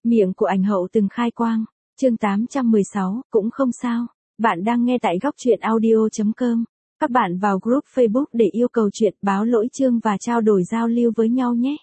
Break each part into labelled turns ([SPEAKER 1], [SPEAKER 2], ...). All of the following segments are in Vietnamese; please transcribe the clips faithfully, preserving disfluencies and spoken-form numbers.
[SPEAKER 1] Miệng của ảnh hậu từng khai quang. Chương tám trăm mười sáu, cũng không sao. Bạn đang nghe tại góc truyện audio chấm com. Các bạn vào group Facebook để yêu cầu chuyện, báo lỗi chương và trao đổi giao lưu với nhau nhé.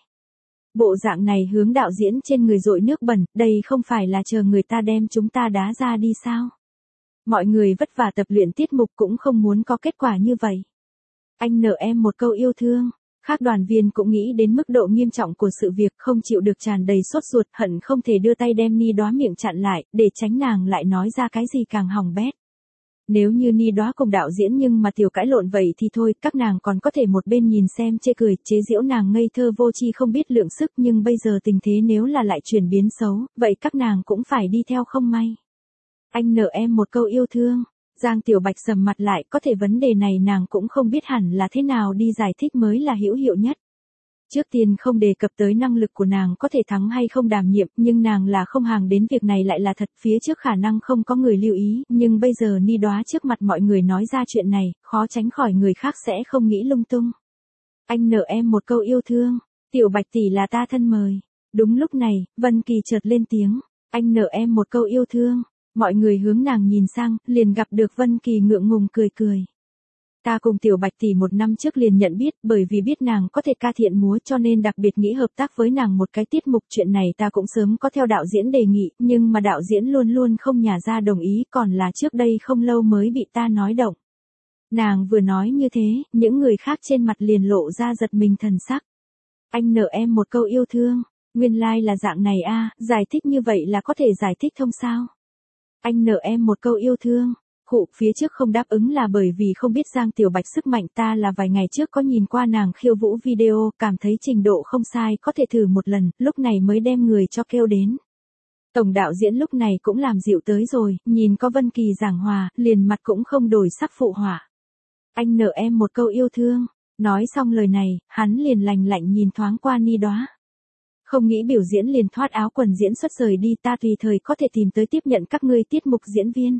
[SPEAKER 1] Bộ dạng này hướng đạo diễn trên người dội nước bẩn, đây không phải là chờ người ta đem chúng ta đá ra đi sao? Mọi người vất vả tập luyện tiết mục cũng không muốn có kết quả như vậy. Anh nợ em một câu yêu thương. Khác đoàn viên cũng nghĩ đến mức độ nghiêm trọng của sự việc, không chịu được tràn đầy sốt ruột, hận không thể đưa tay đem Ni Đóa miệng chặn lại, để tránh nàng lại nói ra cái gì càng hỏng bét. Nếu như Ni Đóa cùng đạo diễn nhưng mà tiểu cãi lộn vậy thì thôi, các nàng còn có thể một bên nhìn xem chê cười, chế giễu nàng ngây thơ vô tri không biết lượng sức, nhưng bây giờ tình thế nếu là lại chuyển biến xấu, vậy các nàng cũng phải đi theo không may. Anh nợ em một câu yêu thương. Giang Tiểu Bạch sầm mặt lại, có thể vấn đề này nàng cũng không biết hẳn là thế nào đi giải thích mới là hữu hiệu nhất. Trước tiên không đề cập tới năng lực của nàng có thể thắng hay không đảm nhiệm, nhưng nàng là không hàng đến việc này lại là thật, phía trước khả năng không có người lưu ý, nhưng bây giờ Ni Đóa trước mặt mọi người nói ra chuyện này, khó tránh khỏi người khác sẽ không nghĩ lung tung. Anh nợ em một câu yêu thương, Tiểu Bạch tỷ là ta thân mời. Đúng lúc này, Vân Kỳ chợt lên tiếng, anh nợ em một câu yêu thương. Mọi người hướng nàng nhìn sang, liền gặp được Vân Kỳ ngượng ngùng cười cười. Ta cùng Tiểu Bạch tỷ một năm trước liền nhận biết, bởi vì biết nàng có thể ca thiện múa cho nên đặc biệt nghĩ hợp tác với nàng một cái tiết mục, chuyện này ta cũng sớm có theo đạo diễn đề nghị, nhưng mà đạo diễn luôn luôn không nhả ra đồng ý, còn là trước đây không lâu mới bị ta nói động. Nàng vừa nói như thế, những người khác trên mặt liền lộ ra giật mình thần sắc. Anh nợ em một câu yêu thương, nguyên lai like là dạng này a, giải thích như vậy là có thể giải thích thông sao? Anh nợ em một câu yêu thương. Khụ, phía trước không đáp ứng là bởi vì không biết Giang Tiểu Bạch sức mạnh, ta là vài ngày trước có nhìn qua nàng khiêu vũ video, cảm thấy trình độ không sai, có thể thử một lần, lúc này mới đem người cho kêu đến. Tổng đạo diễn lúc này cũng làm dịu tới rồi, nhìn có Vân Kỳ giảng hòa, liền mặt cũng không đổi sắc phụ họa. Anh nợ em một câu yêu thương. Nói xong lời này, hắn liền lành lạnh nhìn thoáng qua Ni Đóa. Không nghĩ biểu diễn liền thoát áo quần diễn xuất rời đi, ta tùy thời có thể tìm tới tiếp nhận các ngươi tiết mục diễn viên.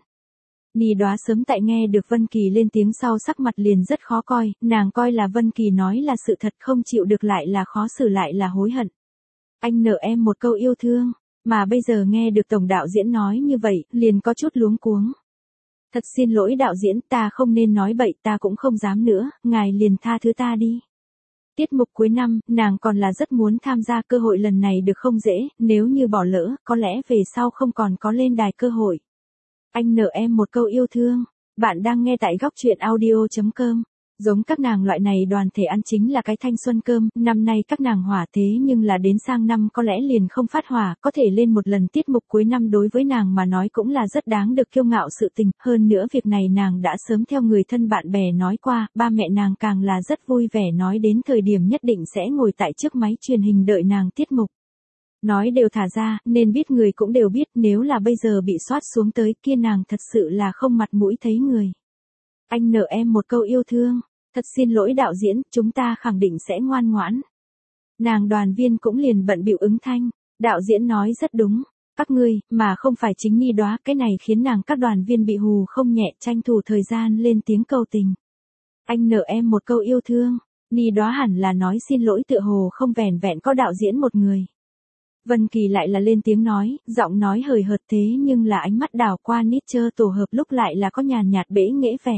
[SPEAKER 1] Ni Đóa sớm tại nghe được Vân Kỳ lên tiếng sau sắc mặt liền rất khó coi, nàng coi là Vân Kỳ nói là sự thật, không chịu được lại là khó xử lại là hối hận. Anh nợ em một câu yêu thương, mà bây giờ nghe được tổng đạo diễn nói như vậy, liền có chút luống cuống. Thật xin lỗi đạo diễn, ta không nên nói bậy, ta cũng không dám nữa, ngài liền tha thứ ta đi. Tiết mục cuối năm, nàng còn là rất muốn tham gia, cơ hội lần này được không dễ, nếu như bỏ lỡ, có lẽ về sau không còn có lên đài cơ hội. Anh nợ em một câu yêu thương. Bạn đang nghe tại góc truyện audio chấm com. Giống các nàng loại này đoàn thể ăn chính là cái thanh xuân cơm, năm nay các nàng hỏa thế nhưng là đến sang năm có lẽ liền không phát hỏa, có thể lên một lần tiết mục cuối năm đối với nàng mà nói cũng là rất đáng được kiêu ngạo sự tình, hơn nữa việc này nàng đã sớm theo người thân bạn bè nói qua, ba mẹ nàng càng là rất vui vẻ nói đến thời điểm nhất định sẽ ngồi tại trước máy truyền hình đợi nàng tiết mục. Nói đều thả ra, nên biết người cũng đều biết, nếu là bây giờ bị soát xuống tới kia nàng thật sự là không mặt mũi thấy người. Anh nợ em một câu yêu thương. Thật xin lỗi đạo diễn, chúng ta khẳng định sẽ ngoan ngoãn. Nàng đoàn viên cũng liền bận bịu ứng thanh. Đạo diễn nói rất đúng. Các ngươi, mà không phải chính Ni Đóa, cái này khiến nàng các đoàn viên bị hù không nhẹ, tranh thủ thời gian lên tiếng cầu tình. Anh nợ em một câu yêu thương. Ni Đóa hẳn là nói xin lỗi, tựa hồ không vẻn vẹn có đạo diễn một người. Vân Kỳ lại là lên tiếng nói, giọng nói hời hợt thế nhưng là ánh mắt đảo qua Nietzsche tổ hợp lúc lại là có nhàn nhạt bẽ nghễ vẻ.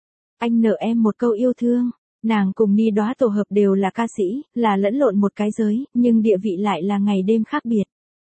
[SPEAKER 1] Anh nợ em một câu yêu thương. Nàng cùng Ni Đóa tổ hợp đều là ca sĩ, là lẫn lộn một cái giới, nhưng địa vị lại là ngày đêm khác biệt.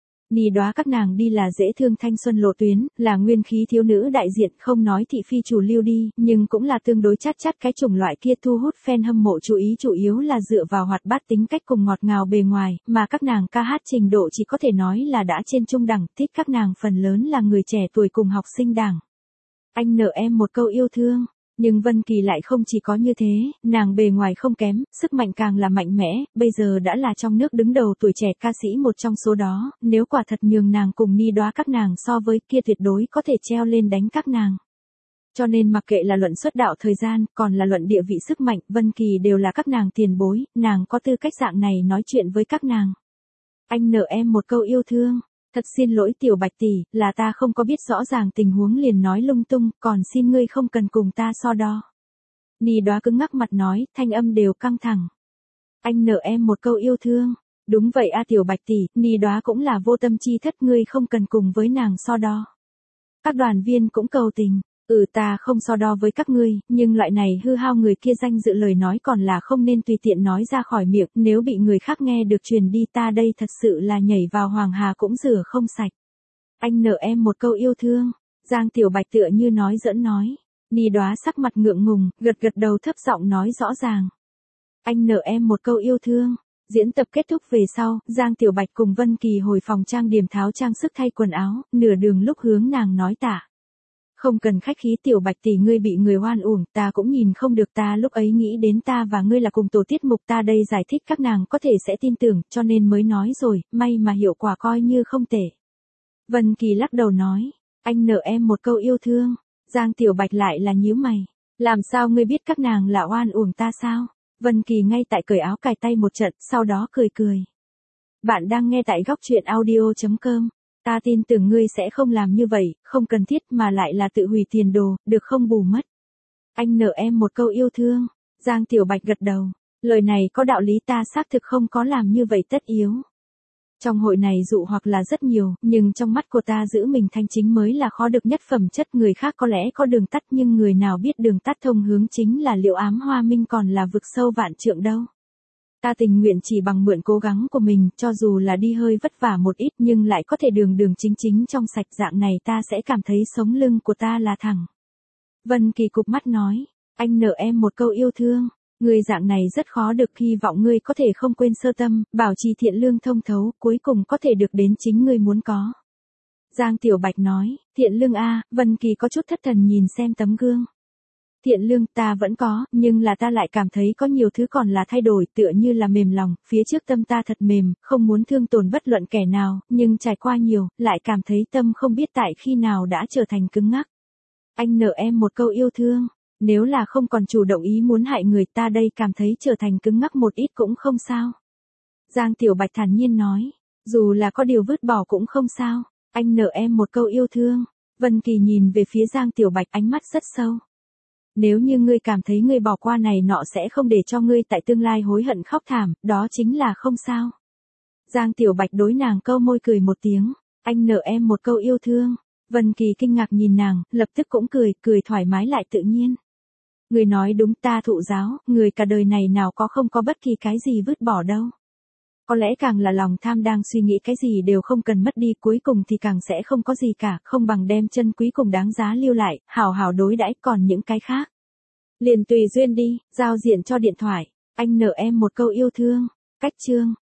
[SPEAKER 1] Ni Đóa các nàng đi là dễ thương thanh xuân lộ tuyến, là nguyên khí thiếu nữ đại diện, không nói thị phi chủ lưu đi, nhưng cũng là tương đối chát chát cái chủng loại kia, thu hút fan hâm mộ chú ý chủ yếu là dựa vào hoạt bát tính cách cùng ngọt ngào bề ngoài, mà các nàng ca hát trình độ chỉ có thể nói là đã trên trung đẳng, thích các nàng phần lớn là người trẻ tuổi cùng học sinh đảng. Anh nợ em một câu yêu thương. Nhưng Vân Kỳ lại không chỉ có như thế, nàng bề ngoài không kém, sức mạnh càng là mạnh mẽ, bây giờ đã là trong nước đứng đầu tuổi trẻ ca sĩ một trong số đó, nếu quả thật nhường nàng cùng Ni Đóa các nàng so với kia tuyệt đối có thể treo lên đánh các nàng. Cho nên mặc kệ là luận xuất đạo thời gian, còn là luận địa vị sức mạnh, Vân Kỳ đều là các nàng tiền bối, nàng có tư cách dạng này nói chuyện với các nàng. Anh nợ em một câu yêu thương. Thật xin lỗi Tiểu Bạch tỷ, là ta không có biết rõ ràng tình huống liền nói lung tung, còn xin ngươi không cần cùng ta so đo. Ni Đóa cứng ngắc mặt nói, thanh âm đều căng thẳng. Anh nợ em một câu yêu thương. Đúng vậy a Tiểu Bạch tỷ, Ni Đóa cũng là vô tâm chi thất, ngươi không cần cùng với nàng so đo. Các đoàn viên cũng cầu tình, ừ ta không so đo với các ngươi, nhưng loại này hư hao người kia danh dự lời nói còn là không nên tùy tiện nói ra khỏi miệng, nếu bị người khác nghe được truyền đi ta đây thật sự là nhảy vào hoàng hà cũng rửa không sạch. Anh nợ em một câu yêu thương, Giang Tiểu Bạch tựa như nói giỡn nói. Ni Đóa sắc mặt ngượng ngùng, gật gật đầu thấp giọng nói rõ ràng. Anh nợ em một câu yêu thương. Diễn tập kết thúc về sau, Giang Tiểu Bạch cùng Vân Kỳ hồi phòng trang điểm tháo trang sức thay quần áo, nửa đường lúc hướng nàng nói tạ. Không cần khách khí Tiểu Bạch tỷ, ngươi bị người oan uổng, ta cũng nhìn không được, ta lúc ấy nghĩ đến ta và ngươi là cùng tổ tiết mục, ta đây giải thích các nàng có thể sẽ tin tưởng, cho nên mới nói rồi, may mà hiệu quả coi như không tệ. Vân Kỳ lắc đầu nói, anh nợ em một câu yêu thương. Giang Tiểu Bạch lại là nhíu mày, làm sao ngươi biết các nàng là oan uổng ta sao? Vân Kỳ ngay tại cởi áo cài tay một trận, sau đó cười cười. Bạn đang nghe tại góc truyện audio chấm com. Ta tin tưởng ngươi sẽ không làm như vậy, không cần thiết mà lại là tự hủy tiền đồ, được không bù mất. Anh nợ em một câu yêu thương. Giang Tiểu Bạch gật đầu. Lời này có đạo lý, ta xác thực không có làm như vậy tất yếu. Trong hội này dụ hoặc là rất nhiều, nhưng trong mắt của ta giữ mình thanh chính mới là khó được nhất phẩm chất, người khác có lẽ có đường tắt nhưng người nào biết đường tắt thông hướng chính là Liệu Ám Hoa Minh còn là vực sâu vạn trượng đâu. Ta tình nguyện chỉ bằng mượn cố gắng của mình, cho dù là đi hơi vất vả một ít nhưng lại có thể đường đường chính chính trong sạch, dạng này ta sẽ cảm thấy sống lưng của ta là thẳng. Vân Kỳ cụp mắt nói, anh nợ em một câu yêu thương. Ngươi dạng này rất khó được, hy vọng ngươi có thể không quên sơ tâm, bảo trì thiện lương thông thấu, cuối cùng có thể được đến chính ngươi muốn có. Giang Tiểu Bạch nói, thiện lương a, Vân Kỳ có chút thất thần nhìn xem tấm gương. Thiện lương ta vẫn có, nhưng là ta lại cảm thấy có nhiều thứ còn là thay đổi, tựa như là mềm lòng, phía trước tâm ta thật mềm, không muốn thương tổn bất luận kẻ nào, nhưng trải qua nhiều, lại cảm thấy tâm không biết tại khi nào đã trở thành cứng ngắc. Anh nợ em một câu yêu thương. Nếu là không còn chủ động ý muốn hại người, ta đây cảm thấy trở thành cứng ngắc một ít cũng không sao. Giang Tiểu Bạch thản nhiên nói, dù là có điều vứt bỏ cũng không sao, anh nợ em một câu yêu thương. Vân Kỳ nhìn về phía Giang Tiểu Bạch, ánh mắt rất sâu. Nếu như ngươi cảm thấy ngươi bỏ qua này nọ sẽ không để cho ngươi tại tương lai hối hận khóc thảm, đó chính là không sao. Giang Tiểu Bạch đối nàng câu môi cười một tiếng, anh nợ em một câu yêu thương. Vân Kỳ kinh ngạc nhìn nàng, lập tức cũng cười, cười thoải mái lại tự nhiên. Người nói đúng, ta thụ giáo, người cả đời này nào có không có bất kỳ cái gì vứt bỏ đâu. Có lẽ càng là lòng tham đang suy nghĩ cái gì đều không cần mất đi, cuối cùng thì càng sẽ không có gì cả, không bằng đem chân quý cùng đáng giá lưu lại, hảo hảo đối đãi, còn những cái khác. Liền tùy duyên đi, giao diện cho điện thoại, anh nợ em một câu yêu thương, cách chương.